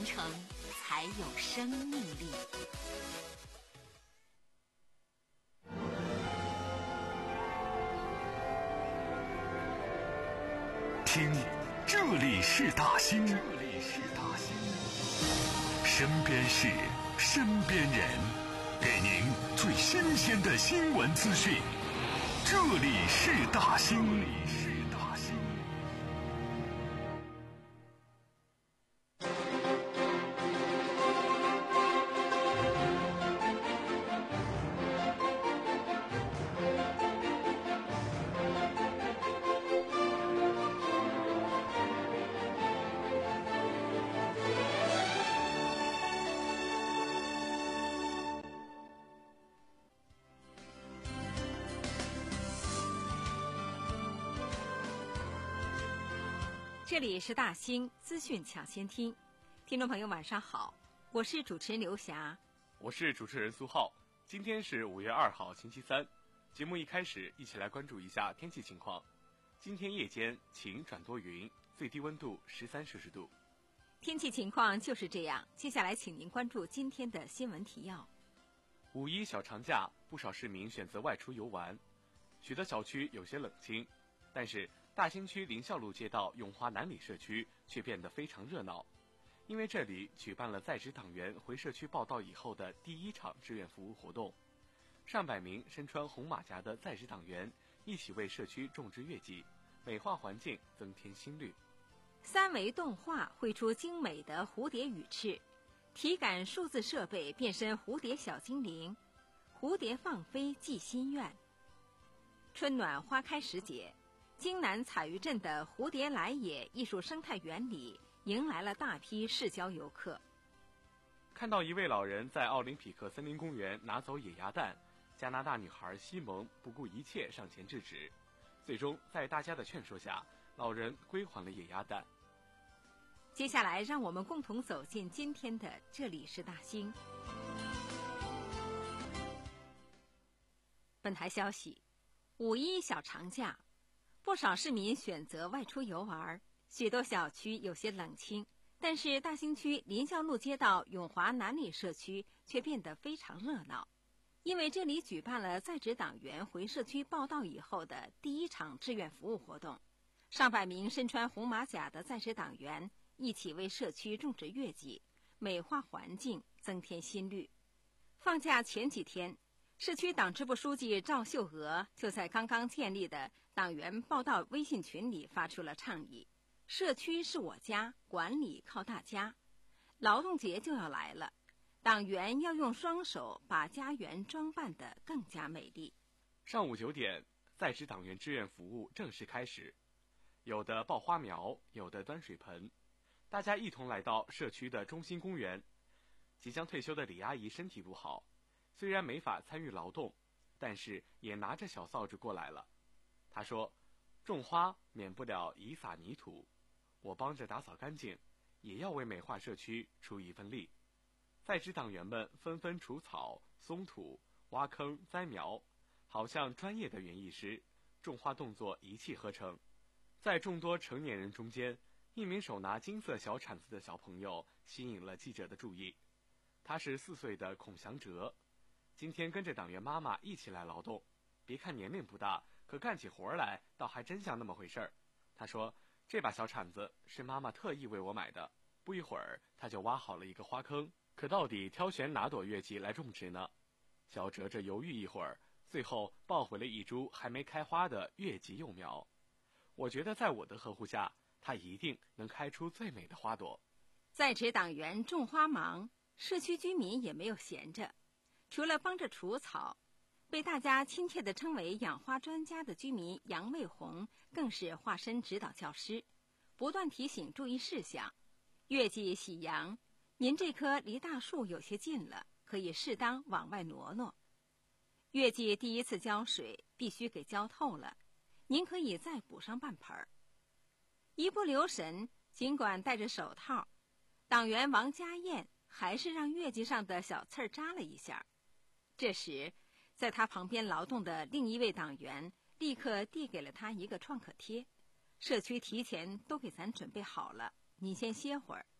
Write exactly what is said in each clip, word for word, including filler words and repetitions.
程才有生命力。 听，这里是大兴，这里是大兴，身边事，身边人，给您最新鲜的新闻资讯。这里是大兴，这里是大兴。 这里是大兴资讯抢先听，听众朋友晚上好，我是主持人刘霞， 我是主持人苏浩。今天是五月二号星期三，节目一开始一起来关注一下天气情况。今天夜间晴转多云，最低温度十三摄氏度。 天气情况就是这样，接下来请您关注今天的新闻提要。 五一小长假，不少市民选择外出游玩，许多小区有些冷清，但是大兴区林孝路街道永华南里社区却变得非常热闹，因为这里举办了在职党员回社区报到以后的第一场志愿服务活动。上百名身穿红马甲的在职党员一起为社区种植月季，美化环境，增添新绿。 三维动画绘出精美的蝴蝶羽翅，体感数字设备变身蝴蝶小精灵，蝴蝶放飞寄心愿。春暖花开时节，京南彩鱼镇的蝴蝶来也艺术生态园里迎来了大批市郊游客。 看到一位老人在奥林匹克森林公园拿走野鸭蛋，加拿大女孩西蒙不顾一切上前制止，最终在大家的劝说下，老人归还了野鸭蛋。 接下来让我们共同走进今天的这里是大兴。本台消息，五一小长假，不少市民选择外出游玩，许多小区有些冷清，但是大兴区林孝路街道永华南里社区却变得非常热闹，因为这里举办了在职党员回社区报到以后的第一场志愿服务活动。上百名身穿红马甲的在职党员一起为社区种植月季，美化环境，增添新绿。放假前几天，市区党支部书记赵秀娥就在刚刚建立的党员报到微信群里发出了倡议：社区是我家，管理靠大家。劳动节就要来了，党员要用双手把家园装扮得更加美丽。 上午九点，在职党员志愿服务正式开始，有的抱花苗，有的端水盆，大家一同来到社区的中心公园。即将退休的李阿姨身体不好，虽然没法参与劳动，但是也拿着小扫帚过来了。她说，种花免不了以撒泥土，我帮着打扫干净，也要为美化社区出一份力。在职党员们纷纷除草、松土、挖坑、栽苗，好像专业的园艺师，种花动作一气呵成。在众多成年人中间，一名手拿金色小铲子的小朋友吸引了记者的注意。他是四岁的孔祥哲，今天跟着党员妈妈一起来劳动，别看年龄不大，可干起活来倒还真像那么回事儿。他说，这把小铲子是妈妈特意为我买的。不一会儿他就挖好了一个花坑，可到底挑选哪朵月季来种植呢？小哲哲犹豫一会儿，最后抱回了一株还没开花的月季幼苗。我觉得在我的呵护下，它一定能开出最美的花朵。 在职党员种花忙，社区居民也没有闲着，除了帮着除草，被大家亲切地称为养花专家的居民杨卫红更是化身指导教师，不断提醒注意事项。月季喜阳，您这棵离大树有些近了，可以适当往外挪挪。月季第一次浇水必须给浇透了，您可以再补上半盆儿。一不留神，尽管戴着手套，党员王家燕还是让月季上的小刺儿扎了一下。这时，在他旁边劳动的另一位党员立刻递给了他一个创可贴，社区提前都给咱准备好了，你先歇会儿。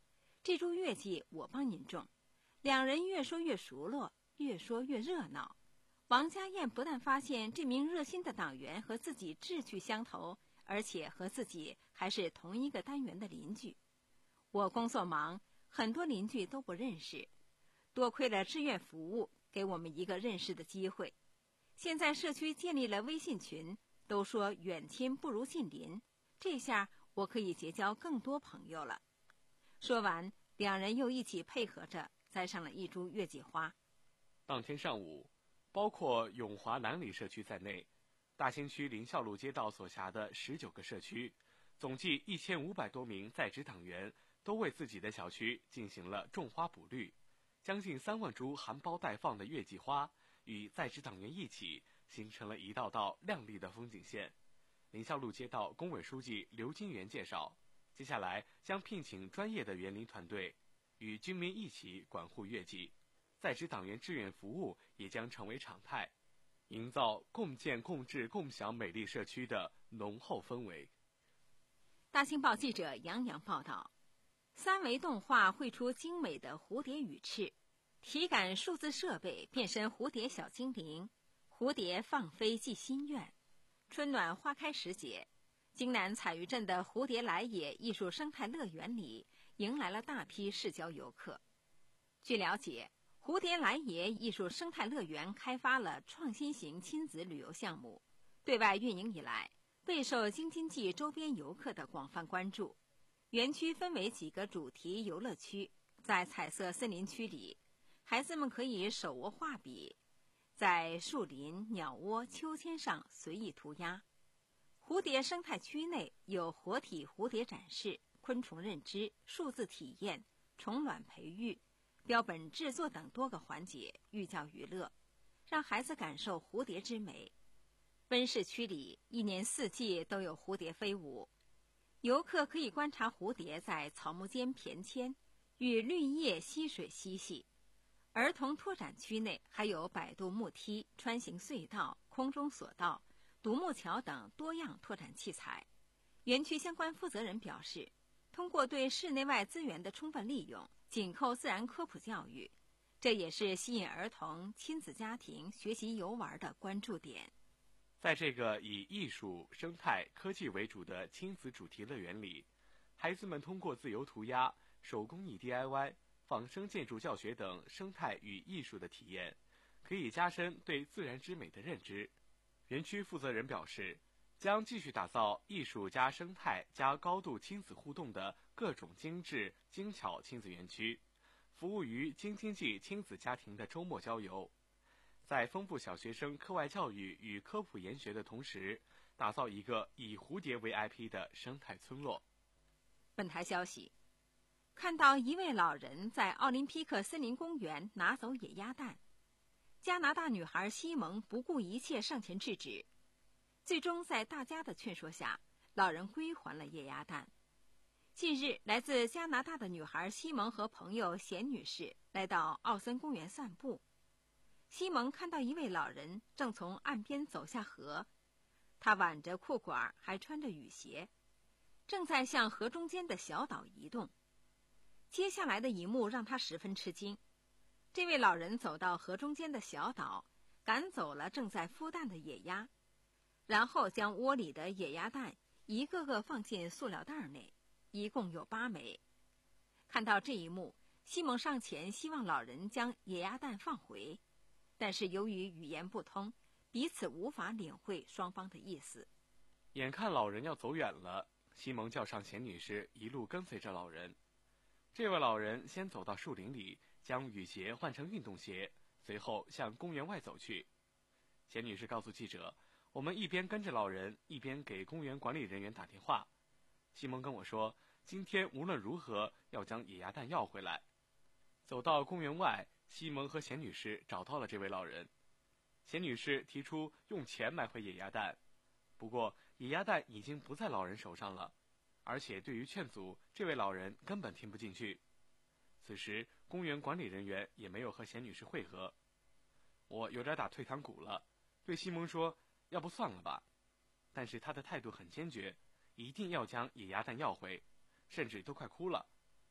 这株月季我帮您种。”两人越说越熟络，越说越热闹。王家燕不但发现这名热心的党员和自己志趣相投，而且和自己还是同一个单元的邻居。我工作忙，很多邻居都不认识，多亏了志愿服务给我们一个认识的机会。现在社区建立了微信群，都说远亲不如近邻，这下我可以结交更多朋友了。说完，两人又一起配合着栽上了一株月季花。 当天上午，包括永华南里社区在内，大兴区林孝路街道所辖的十九个社区，总计一千五百多名在职党员都为自己的小区进行了种花补绿，将近三万株含苞待放的月季花与在职党员一起，形成了一道道亮丽的风景线。林孝路街道工委书记刘金元介绍，接下来将聘请专业的园林团队，与居民一起管护月季，在职党员志愿服务也将成为常态，营造共建共治共享美丽社区的浓厚氛围。 大兴报记者杨洋报道，三维动画绘出精美的蝴蝶羽翅，体感数字设备变身蝴蝶小精灵，蝴蝶放飞寄心愿。春暖花开时节，京南彩鱼镇的蝴蝶来也艺术生态乐园里迎来了大批市郊游客。据了解，蝴蝶来也艺术生态乐园开发了创新型亲子旅游项目，对外运营以来备受京津冀周边游客的广泛关注。园区分为几个主题游乐区，在彩色森林区里，孩子们可以手握画笔，在树林、鸟窝、秋千上随意涂鸦。蝴蝶生态区内有活体蝴蝶展示、昆虫认知、数字体验、虫卵培育、标本制作等多个环节，寓教于乐，让孩子感受蝴蝶之美。温室区里一年四季都有蝴蝶飞舞，游客可以观察蝴蝶在草木间翩跹，与绿叶溪水嬉戏。儿童拓展区内还有摆渡木梯、穿行隧道、空中索道、独木桥等多样拓展器材。园区相关负责人表示，通过对室内外资源的充分利用，紧扣自然科普教育，这也是吸引儿童、亲子家庭学习游玩的关注点。 在这个以艺术、生态、科技为主的亲子主题乐园里，孩子们通过自由涂鸦、手工艺 D I Y、仿生建筑教学等生态与艺术的体验，可以加深对自然之美的认知。园区负责人表示，将继续打造艺术加生态加高度亲子互动的各种精致精巧亲子园区，服务于京津冀亲子家庭的周末郊游。在丰富小学生课外教育与科普研学的同时，打造一个以蝴蝶为 I P 的生态村落。 本台消息，看到一位老人在奥林匹克森林公园拿走野鸭蛋，加拿大女孩西蒙不顾一切上前制止，最终在大家的劝说下，老人归还了野鸭蛋。近日，来自加拿大的女孩西蒙和朋友贤女士来到奥森公园散步。西蒙看到一位老人正从岸边走下河，他挽着裤管，还穿着雨鞋，正在向河中间的小岛移动。接下来的一幕让他十分吃惊，这位老人走到河中间的小岛，赶走了正在孵蛋的野鸭，然后将窝里的野鸭蛋一个个放进塑料袋内，一共有八枚。看到这一幕，西蒙上前希望老人将野鸭蛋放回，但是由于语言不通，彼此无法领会双方的意思。 眼看老人要走远了，西蒙叫上贤女士一路跟随着老人。这位老人先走到树林里，将雨鞋换成运动鞋，随后向公园外走去。贤女士告诉记者，我们一边跟着老人，一边给公园管理人员打电话。西蒙跟我说，今天无论如何要将野鸭蛋要回来。走到公园外，西蒙和贤女士找到了这位老人。贤女士提出用钱买回野鸭蛋，不过野鸭蛋已经不在老人手上了，而且对于劝阻，这位老人根本听不进去。此时公园管理人员也没有和贤女士会合。我有点打退堂鼓了，对西蒙说，要不算了吧。但是他的态度很坚决，一定要将野鸭蛋要回，甚至都快哭了。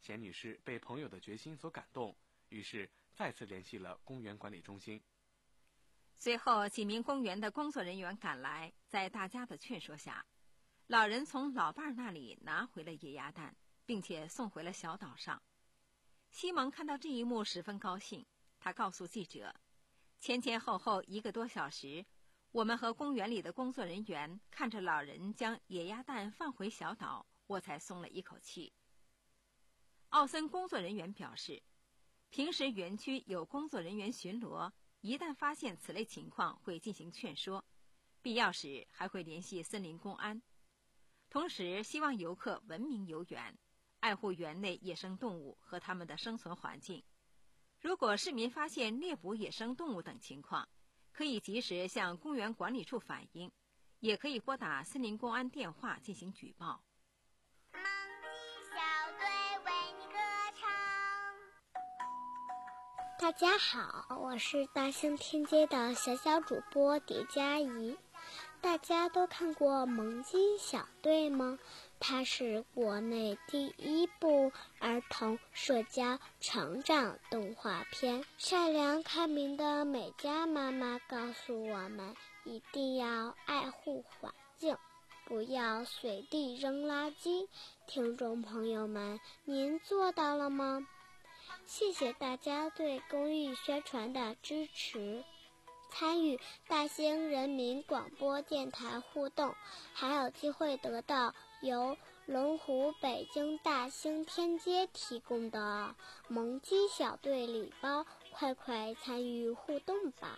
钱女士被朋友的决心所感动，于是再次联系了公园管理中心。 随后几名公园的工作人员赶来，在大家的劝说下，老人从老伴儿那里拿回了野鸭蛋，并且送回了小岛上。西蒙看到这一幕十分高兴，他告诉记者，前前后后一个多小时，我们和公园里的工作人员看着老人将野鸭蛋放回小岛，我才松了一口气。奥森工作人员表示，平时园区有工作人员巡逻，一旦发现此类情况会进行劝说，必要时还会联系森林公安。同时希望游客文明游园，爱护园内野生动物和它们的生存环境。如果市民发现猎捕野生动物等情况，可以及时向公园管理处反映，也可以拨打森林公安电话进行举报。 萌鸡小队为你歌唱。大家好，我是大兴天街的小小主播蝶佳怡。大家都看过《萌鸡小队》吗？它是国内第一部儿童社交成长动画片。善良开明的美嘉妈妈告诉我们，一定要爱护环境，不要随地扔垃圾。听众朋友们，您做到了吗？谢谢大家对公益宣传的支持。参与大兴人民广播电台互动，还有机会得到由龙湖北京大兴天街提供的萌鸡小队礼包，快快参与互动吧！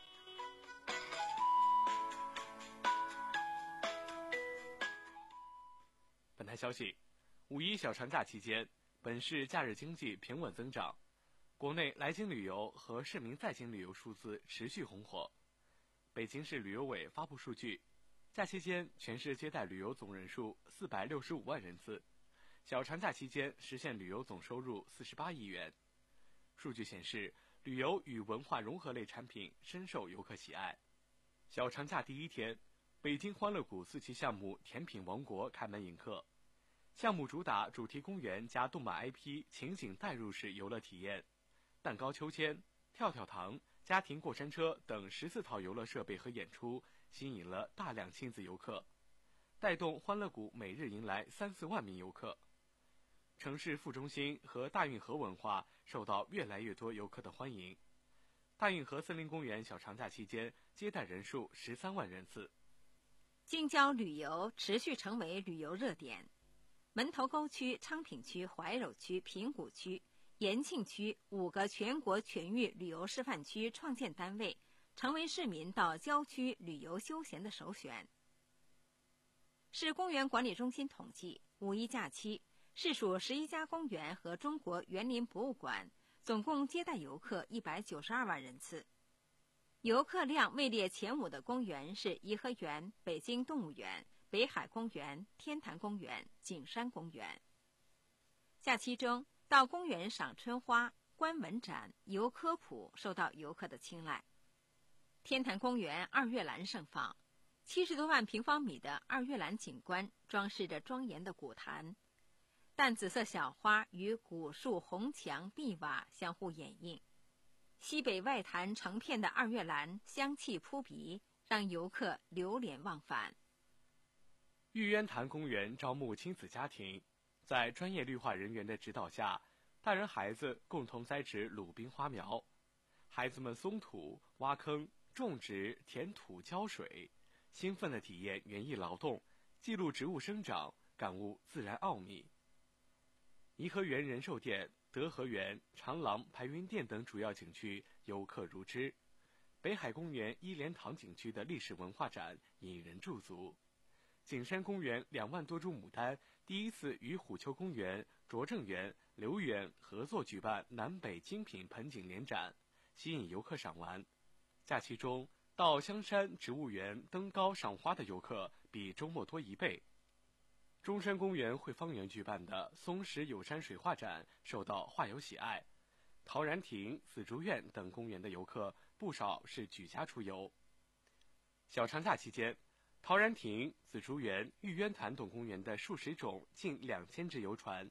本台消息，五一小长假期间，本市假日经济平稳增长，国内来京旅游和市民在京旅游数字持续红火。北京市旅游委发布数据，假期间全市接待旅游总人数四百六十五万人次，小长假期间实现旅游总收入四十八亿元。数据显示，旅游与文化融合类产品深受游客喜爱。小长假第一天，北京欢乐谷四期项目甜品王国开门迎客。项目主打主题公园加动漫 I P 情景代入式游乐体验，蛋糕秋千、跳跳糖、家庭过山车等十四套游乐设备和演出，吸引了大量亲子游客，带动欢乐谷每日迎来三四万名游客。城市副中心和大运河文化受到越来越多游客的欢迎。大运河森林公园小长假期间接待人数十三万人次。 京郊旅游持续成为旅游热点。门头沟区、昌平区、怀柔区、平谷区、延庆区五个全国全域旅游示范区创建单位，成为市民到郊区旅游休闲的首选。市公园管理中心统计，五一假期，市属十一家公园和中国园林博物馆总共接待游客一百九十二万人次。游客量位列前五的公园是颐和园、北京动物园、北海公园、天坛公园、景山公园。假期中，到公园赏春花、观文展、游科普受到游客的青睐。天坛公园二月兰盛放，七十多万平方米的二月兰景观装饰着庄严的古坛，淡紫色小花与古树红墙壁瓦相互掩映，西北外坛成片的二月兰香气扑鼻，让游客流连忘返。 玉渊潭公园招募亲子家庭，在专业绿化人员的指导下，大人孩子共同栽植鲁冰花苗，孩子们松土、挖坑、种植、填土、浇水，兴奋地体验园艺劳动，记录植物生长，感悟自然奥秘。颐和园仁寿殿、德和园、长廊、排云殿等主要景区游客如织，北海公园一莲塘景区的历史文化展引人驻足。景山公园两万多株牡丹第一次与虎丘公园、拙政园、留园合作举办南北精品盆景联展，吸引游客赏玩。假期中，到香山植物园登高赏花的游客比周末多一倍。中山公园汇芳园举办的松石有山水画展受到画友喜爱，陶然亭、紫竹院等公园的游客不少是举家出游。小长假期间，陶然亭、紫竹园、玉渊潭等公园的数十种近两千只游船，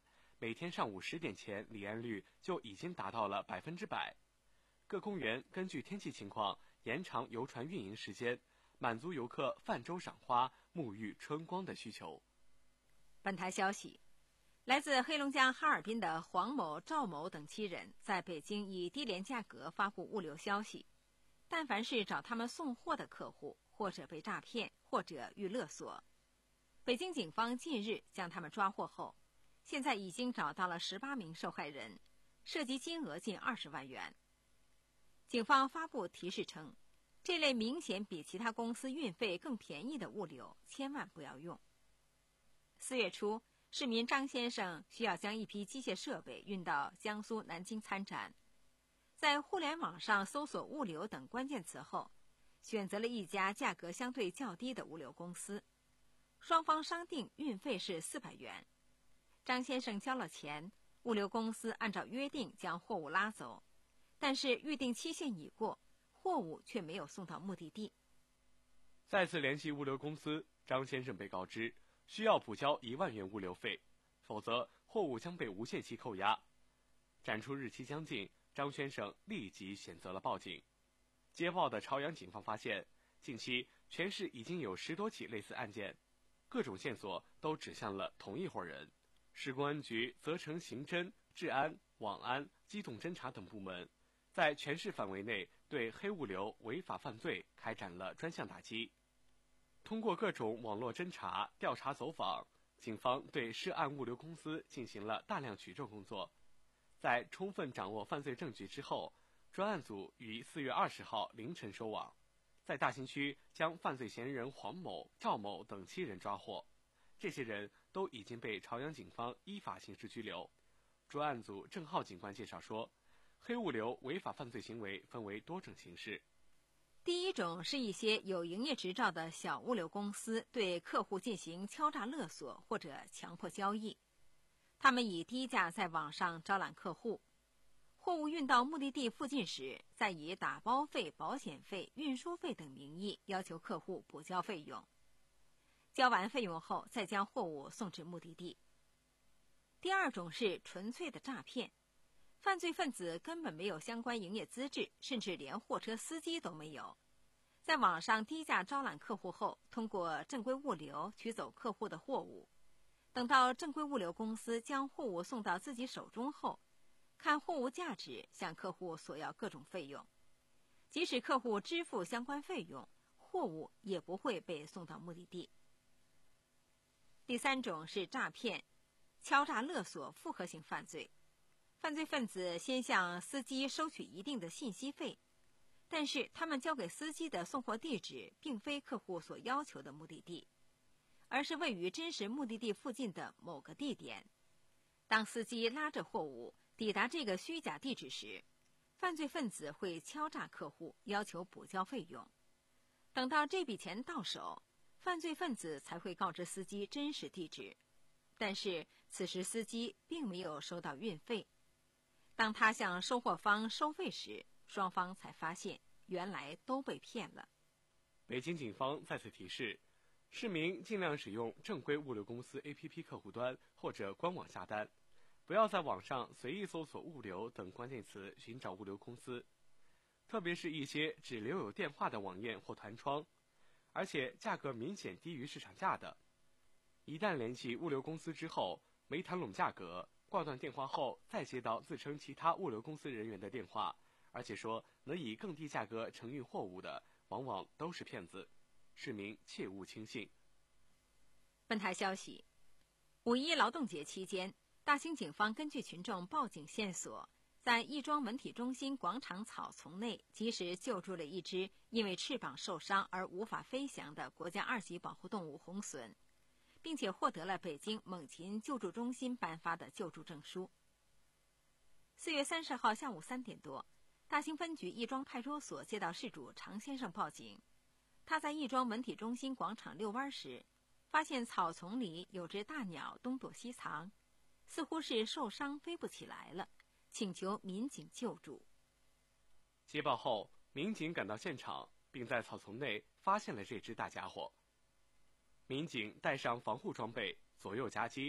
每天上午十点前离岸率就已经达到了百分之百。各公园根据天气情况延长游船运营时间，满足游客泛舟赏花、沐浴春光的需求。 本台消息，来自黑龙江哈尔滨的黄某、赵某等七人在北京以低廉价格发布物流消息，但凡是找他们送货的客户，或者被诈骗，或者遇勒索。北京警方近日将他们抓获后，现在已经找到了十八名受害人，涉及金额近二十万元。警方发布提示称，这类明显比其他公司运费更便宜的物流千万不要用。四月初，市民张先生需要将一批机械设备运到江苏南京参展，在互联网上搜索物流等关键词后，选择了一家价格相对较低的物流公司，双方商定运费是四百元。张先生交了钱，物流公司按照约定将货物拉走，但是预定期限已过，货物却没有送到目的地。 再次联系物流公司，张先生被告知需要补交一万元物流费，否则货物将被无限期扣押。展出日期将近，张先生立即选择了报警。接报的朝阳警方发现，近期全市已经有十多起类似案件，各种线索都指向了同一伙人。市公安局责成刑侦、治安、网安、机动侦查等部门，在全市范围内对黑物流违法犯罪开展了专项打击。通过各种网络侦查、调查走访，警方对涉案物流公司进行了大量取证工作。在充分掌握犯罪证据之后，专案组于四月二十号凌晨收网，在大兴区将犯罪嫌疑人黄某、赵某等七人抓获。这些人都已经被朝阳警方依法刑事拘留。专案组郑浩警官介绍说，黑物流违法犯罪行为分为多种形式。 第一种是一些有营业执照的小物流公司对客户进行敲诈勒索或者强迫交易，他们以低价在网上招揽客户，货物运到目的地附近时，再以打包费、保险费、运输费等名义要求客户补交费用，交完费用后再将货物送至目的地。第二种是纯粹的诈骗，犯罪分子根本没有相关营业资质，甚至连货车司机都没有，在网上低价招揽客户后，通过正规物流取走客户的货物，等到正规物流公司将货物送到自己手中后，看货物价值向客户索要各种费用，即使客户支付相关费用，货物也不会被送到目的地。第三种是诈骗、敲诈勒索复合型犯罪，犯罪分子先向司机收取一定的信息费，但是他们交给司机的送货地址并非客户所要求的目的地，而是位于真实目的地附近的某个地点。当司机拉着货物抵达这个虚假地址时，犯罪分子会敲诈客户，要求补交费用。等到这笔钱到手，犯罪分子才会告知司机真实地址，但是此时司机并没有收到运费。当他向收货方收费时，双方才发现原来都被骗了。 北京警方再次提示，市民尽量使用正规物流公司 A P P 客户端或者官网下单，不要在网上随意搜索物流等关键词寻找物流公司，特别是一些只留有电话的网页或弹窗，而且价格明显低于市场价的。一旦联系物流公司之后没谈拢价格，挂断电话后再接到自称其他物流公司人员的电话，而且说能以更低价格承运货物的，往往都是骗子，市民切勿轻信。 本台消息，五一劳动节期间，大兴警方根据群众报警线索，在亦庄文体中心广场草丛内及时救助了一只因为翅膀受伤而无法飞翔的国家二级保护动物红隼，并且获得了北京猛禽救助中心颁发的救助证书。四月三十号下午三点多，大兴分局亦庄派出所接到事主常先生报警，他在亦庄文体中心广场遛弯时，发现草丛里有只大鸟东躲西藏，似乎是受伤飞不起来了，请求民警救助。 接报后，民警赶到现场，并在草丛内发现了这只大家伙。民警带上防护装备，左右夹击，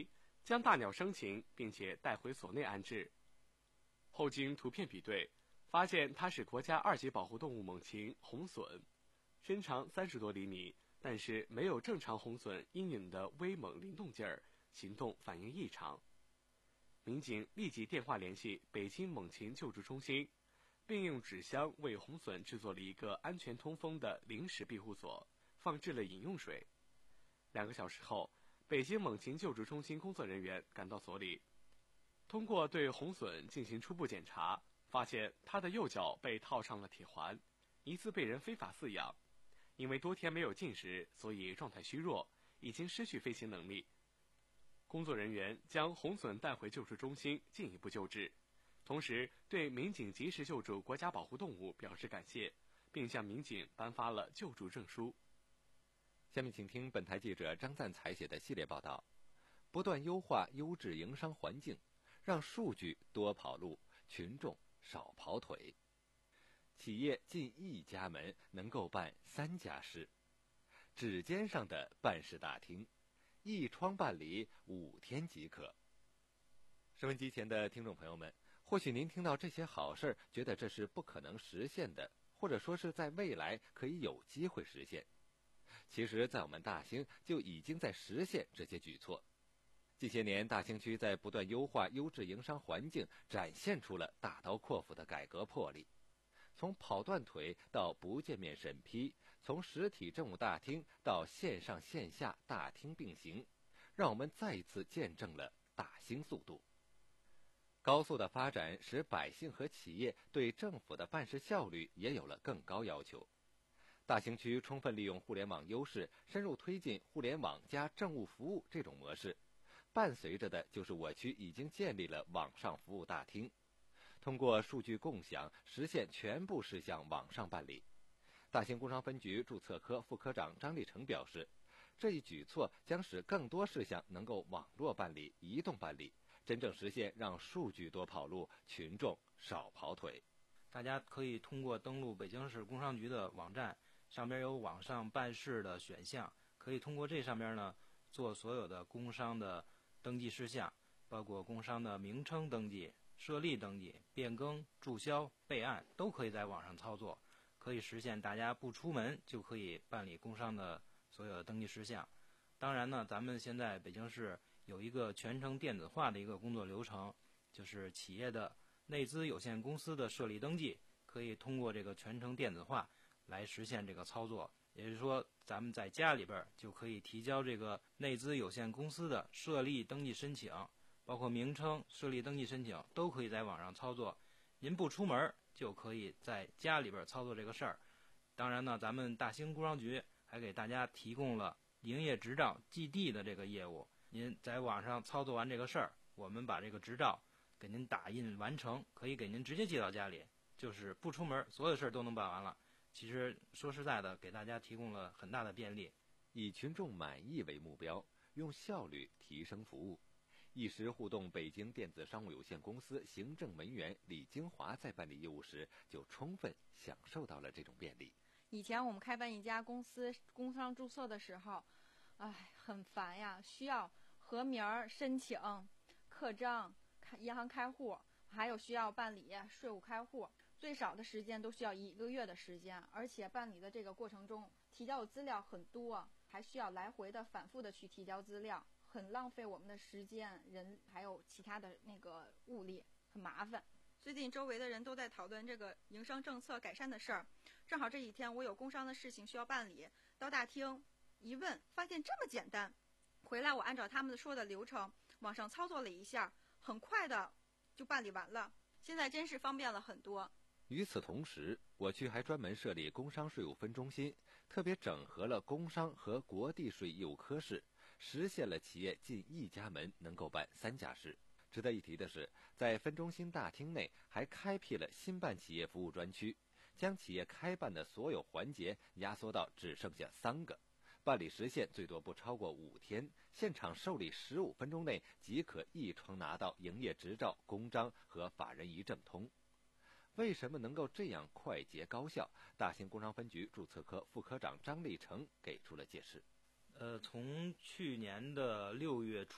将大鸟生擒，并且带回所内安置。后经图片比对，发现它是国家二级保护动物猛禽红隼，身长三十多厘米，但是没有正常红隼应有的威猛灵动劲儿，行动反应异常。民警立即电话联系北京猛禽救助中心，并用纸箱为红隼制作了一个安全通风的临时庇护所，放置了饮用水。两个小时后，北京猛禽救助中心工作人员赶到所里，通过对红隼进行初步检查，发现它的右脚被套上了铁环，疑似被人非法饲养。因为多天没有进食，所以状态虚弱，已经失去飞行能力。工作人员将红隼带回救助中心进一步救治，同时对民警及时救助国家保护动物表示感谢，并向民警颁发了救助证书。 下面请听本台记者张赞采写的系列报道：不断优化优质营商环境，让数据多跑路，群众少跑腿。企业近一家门能够办三家事，指尖上的办事大厅，一窗办理五天即可。收音机前的听众朋友们，或许您听到这些好事，觉得这是不可能实现的，或者说是在未来可以有机会实现。其实在我们大兴就已经在实现这些举措。近些年，大兴区在不断优化优质营商环境，展现出了大刀阔斧的改革魄力。从跑断腿到不见面审批，从实体政务大厅到线上线下大厅并行，让我们再一次见证了大兴速度。高速的发展使百姓和企业对政府的办事效率也有了更高要求。大兴区充分利用互联网优势，深入推进互联网加政务服务这种模式，伴随着的就是我区已经建立了网上服务大厅。通过数据共享，实现全部事项网上办理。大兴工商分局注册科副科长张立成表示，这一举措将使更多事项能够网络办理、移动办理，真正实现让数据多跑路，群众少跑腿。 大家可以通过登录北京市工商局的网站，上边有网上办事的选项，可以通过这上边呢做所有的工商的登记事项，包括工商的名称登记、设立登记、变更、注销、备案，都可以在网上操作，可以实现大家不出门就可以办理工商的所有的登记事项。当然呢，咱们现在北京市有一个全程电子化的一个工作流程，就是企业的内资有限公司的设立登记可以通过这个全程电子化来实现这个操作。也就是说，咱们在家里边就可以提交这个内资有限公司的设立登记申请，包括名称、设立登记申请都可以在网上操作。您不出门就可以在家里边操作这个事儿。当然呢，咱们大兴工商局还给大家提供了营业执照寄递的这个业务。您在网上操作完这个事儿，我们把这个执照给您打印完成，可以给您直接寄到家里，就是不出门，所有的事儿都能办完了。其实说实在的，给大家提供了很大的便利。 以群众满意为目标，用效率提升服务。一时互动北京电子商务有限公司行政文员李金华在办理业务时，就充分享受到了这种便利。 以前我们开办一家公司工商注册的时候，哎，很烦呀，需要核名申请、刻章、开银行开户，还有需要办理税务开户，最少的时间都需要一个月的时间，而且办理的这个过程中提交的资料很多，还需要来回的反复的去提交资料，很浪费我们的时间、人还有其他的那个物力，很麻烦。 最近周围的人都在讨论这个营商政策改善的事儿，正好这几天我有工商的事情需要办理，到大厅一问，发现这么简单。回来我按照他们说的流程网上操作了一下，很快的就办理完了，现在真是方便了很多。 与此同时，我区还专门设立工商税务分中心，特别整合了工商和国地税业务科室，实现了企业进一家门能够办三家事。值得一提的是，在分中心大厅内还开辟了新办企业服务专区，将企业开办的所有环节压缩到只剩下三个，办理时限最多不超过五天，现场受理十五分钟内即可一窗拿到营业执照、公章和法人一证通。为什么能够这样快捷高效？大兴工商分局注册科副科长张立成给出了解释。 呃，从去年的六月初，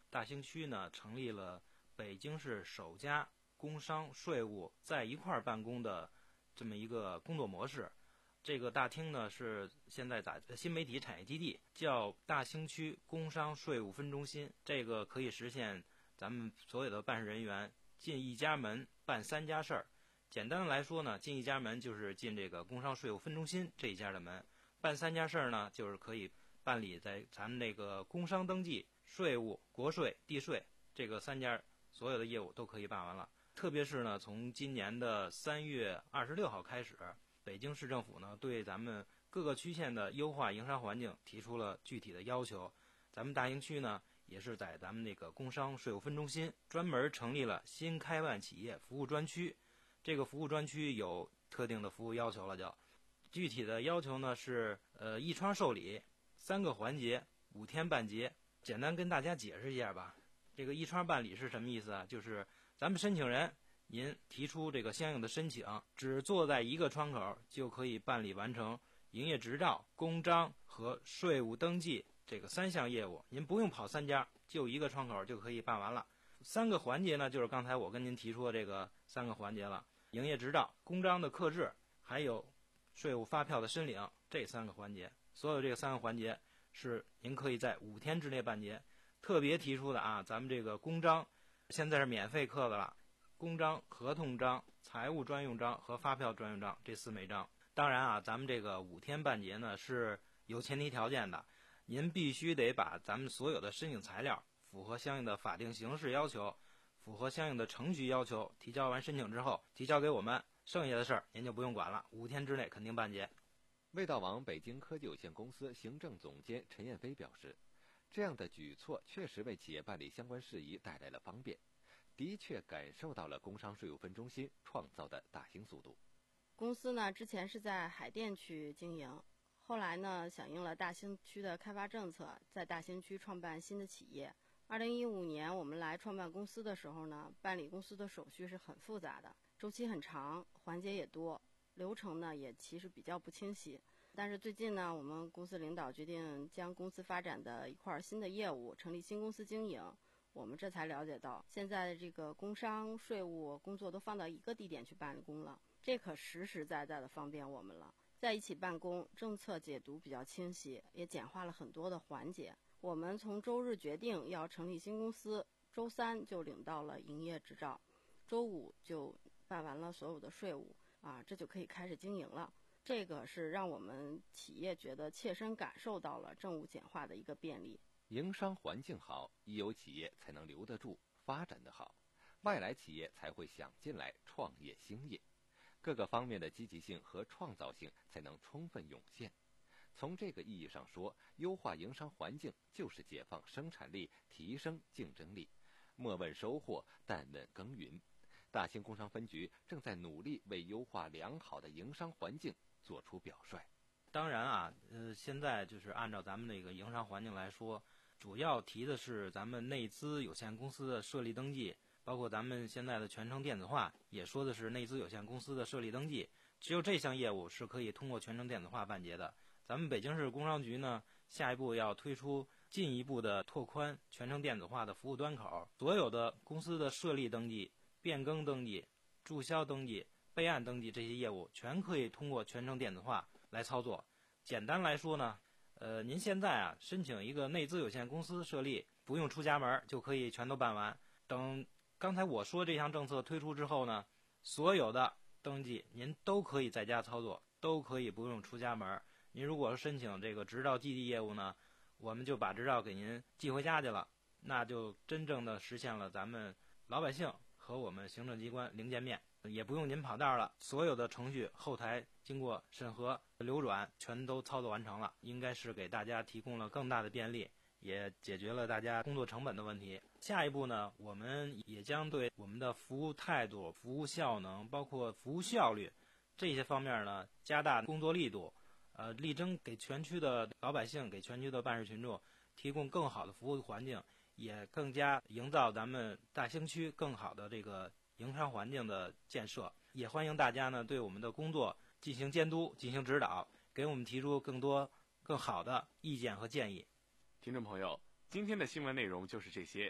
大兴区呢成立了北京市首家工商税务在一块儿办公的这么一个工作模式。这个大厅呢是现在在新媒体产业基地，叫大兴区工商税务分中心。这个可以实现咱们所有的办事人员进一家门办三家事儿。简单的来说呢，进一家门就是进这个工商税务分中心这一家的门，办三家事儿呢，就是可以办理在咱们这个工商登记、税务、国税、地税这个三家所有的业务都可以办完了。特别是呢，从今年的三月二十六号开始，北京市政府呢对咱们各个区县的优化营商环境提出了具体的要求。咱们大兴区呢也是在咱们那个工商税务分中心专门成立了新开办企业服务专区。这个服务专区有特定的服务要求了，就具体的要求呢是呃一窗受理，三个环节，五天办结。简单跟大家解释一下吧。这个一窗办理是什么意思啊？就是咱们申请人您提出这个相应的申请，只坐在一个窗口就可以办理完成营业执照、公章和税务登记这个三项业务，您不用跑三家，就一个窗口就可以办完了。三个环节呢，就是刚才我跟您提出的这个三个环节了：营业执照、公章的刻制，还有税务发票的申领，这三个环节。所有这三个环节是您可以在五天之内办结。特别提出的啊，咱们这个公章现在是免费刻的了，公章、合同章、财务专用章和发票专用章这四枚章。当然啊，咱们这个五天办结呢是有前提条件的，您必须得把咱们所有的申请材料符合相应的法定形式要求，符合相应的程序要求，提交完申请之后提交给我们，剩下的事儿您就不用管了，五天之内肯定办结。 味道王北京科技有限公司行政总监陈彦飞表示，这样的举措确实为企业办理相关事宜带来了方便，的确感受到了工商税务分中心创造的大兴速度。 公司呢之前是在海淀区经营，后来呢响应了大兴区的开发政策，在大兴区创办新的企业。二零一五年我们来创办公司的时候呢，办理公司的手续是很复杂的，周期很长，环节也多，流程呢也其实比较不清晰。但是最近呢，我们公司领导决定将公司发展的一块新的业务成立新公司经营，我们这才了解到，现在这个工商税务工作都放到一个地点去办公了，这可实实在在的方便我们了。在一起办公，政策解读比较清晰，也简化了很多的环节。我们从周日决定要成立新公司，周三就领到了营业执照，周五就办完了所有的税务啊，这就可以开始经营了。这个是让我们企业觉得切身感受到了政务简化的一个便利。 营商环境好，一有企业才能留得住，发展得好，外来企业才会想进来创业兴业，各个方面的积极性和创造性才能充分涌现。从这个意义上说，优化营商环境就是解放生产力，提升竞争力。莫问收获，但问耕耘。大兴工商分局正在努力为优化良好的营商环境做出表率。 当然啊，呃，现在就是按照咱们那个营商环境来说，主要提的是咱们内资有限公司的设立登记，包括咱们现在的全程电子化，也说的是内资有限公司的设立登记。只有这项业务是可以通过全程电子化办结的。咱们北京市工商局呢，下一步要推出进一步的拓宽全程电子化的服务端口，所有的公司的设立登记、变更登记、注销登记、备案登记这些业务，全可以通过全程电子化来操作。简单来说呢，呃，您现在啊申请一个内资有限公司设立，不用出家门就可以全都办完。等刚才我说这项政策推出之后呢，所有的登记您都可以在家操作，都可以不用出家门。您如果申请这个执照寄递业务呢，我们就把执照给您寄回家去了，那就真正的实现了咱们老百姓和我们行政机关零见面，也不用您跑道了，所有的程序后台经过审核流转全都操作完成了，应该是给大家提供了更大的便利，也解决了大家工作成本的问题。下一步呢，我们也将对我们的服务态度、服务效能，包括服务效率这些方面呢，加大工作力度，呃，力争给全区的老百姓、给全区的办事群众提供更好的服务环境，也更加营造咱们大兴区更好的这个营商环境的建设。也欢迎大家呢对我们的工作进行监督、进行指导，给我们提出更多更好的意见和建议。 听众朋友，今天的新闻内容就是这些，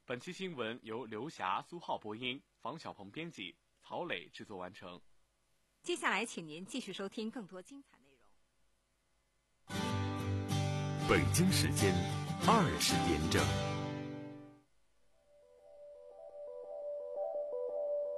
本期新闻由刘霞、苏浩播音，房小鹏编辑，曹磊制作完成。 接下来，请您继续收听更多精彩内容。 北京时间二十点整。